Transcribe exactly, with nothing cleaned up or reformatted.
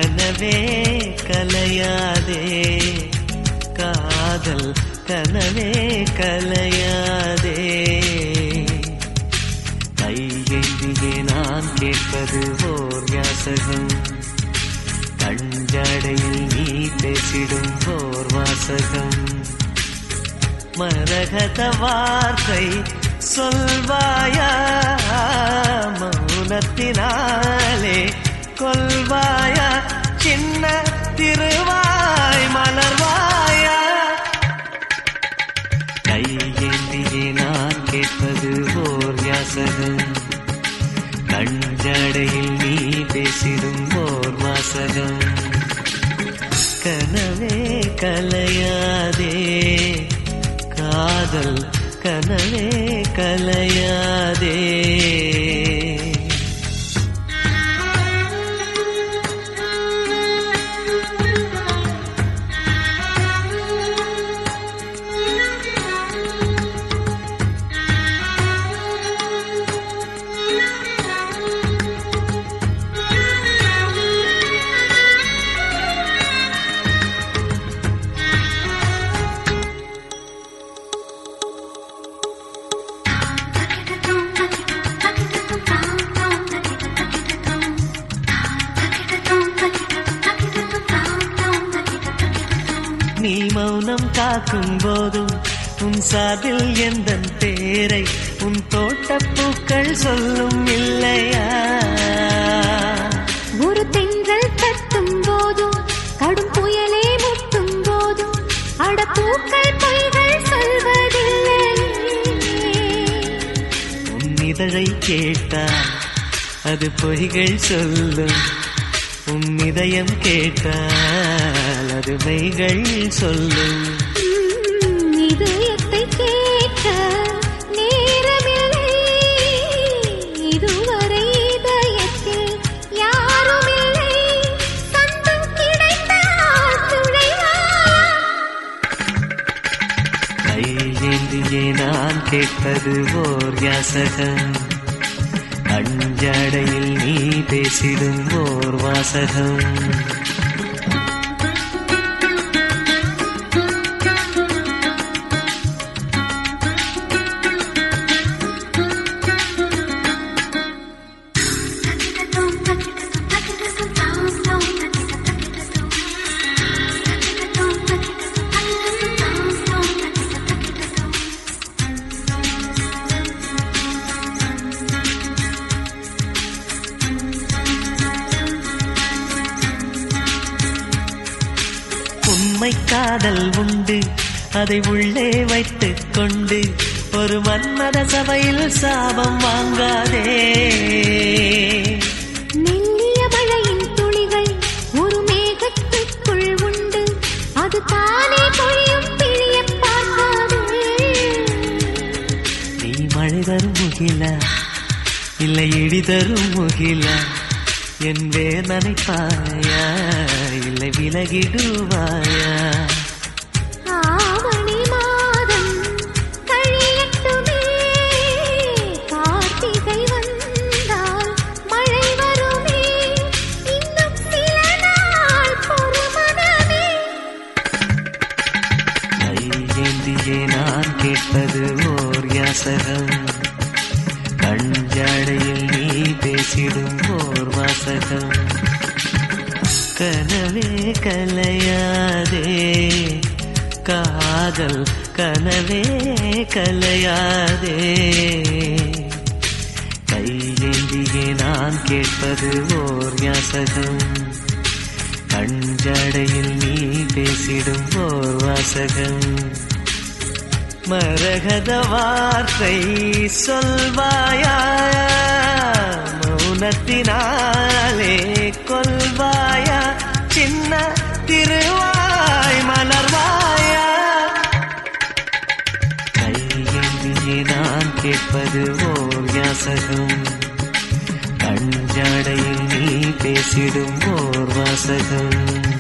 கனவே கலையாதே காதல் கனவே கலையாதே கையெழுதியே நான் கேட்பது ஓர் யாசகம் கஞ்சடையில் நீ பேசிடும் ஓர் வாசகம் மரகத வார்த்தை சொல்வாயா மௌனத்தினாலே கொல்வாயா சின்ன திருவாய் மலர்வாயா கையேந்தியே நான் கேட்பது ஓர் யாசகம் கஞ்சடையில் நீ பேசிடும் ஓர் வாசகம் கனவே கலையாதே காதல் கனவே கலையாதே நீ மௌனம் காக்கும் போதும் உன் சாதில் எந்தன் பேரை உன் தோட்டப்பூக்கள் சொல்லும் இல்லையா ஒரு தென்றல் தட்டும் போதும் கடும் புயலே முட்டும் போதும் அடப்பூக்கள் பொய்கள் சொல்வதில்லை உன் இதழை கேட்டால் அது பொய்கள் சொல்லும் உன் இதயம் கேட்டால் அது மெய்கள் சொல்லும் இதயத்தை கேட்க நேரமில்லை இதுவரை இதயத்தில் யாரும் இல்லை சந்தம் கிடைத்தால் துணைவா கையேந்தியே நான் கேட்பது ஓர் யாசகம் அஞ்சடையில் நீ பேசிடும் ஓர் வாசகம் உண்மை காதல் உண்டு அதை உள்ளே வைத்துக் கொண்டு ஒரு மன்மத சபையில் சாபம் வாங்காதே மெல்லிய மழையின் துளிகள் ஒரு மேகத்துக்குள் உண்டு அது தானே பொழியும் பிழிய பார்க்காதே நீ மழை தரும் முகில இல்லை இடி தரும் முகில என் வேர் நனைப்பாயா இல்லை விலகிடுவாயா ஆவணி மாதம் கழியட்டுமே கார்த்திகை வந்தால் மழை வருமே இன்னும் சில நாள் பொறுமனமே கையேந்தியே நான் கேட்பது ஓர் யாசகம் கஞ்சடையில் நீ பேசிடும் ஓர் வாசகம் கனவே கலையாதே காதல் கனவே கலையாதே கையேந்தியே நான் கேட்பது ஓர் யாசகம் கஞ்சடையில் நீ பேசிடும் ஓர் வாசகம் மரகத வார்த்தை சொல்வாயா மௌனத்தினாலே கொல்வாயா சின்ன திருவாய் மலர்வாயா கையேந்தியே நான் கேட்பது ஓர் யாசகம் கஞ்சடையில் நீ பேசிடும் ஓர் வாசகம்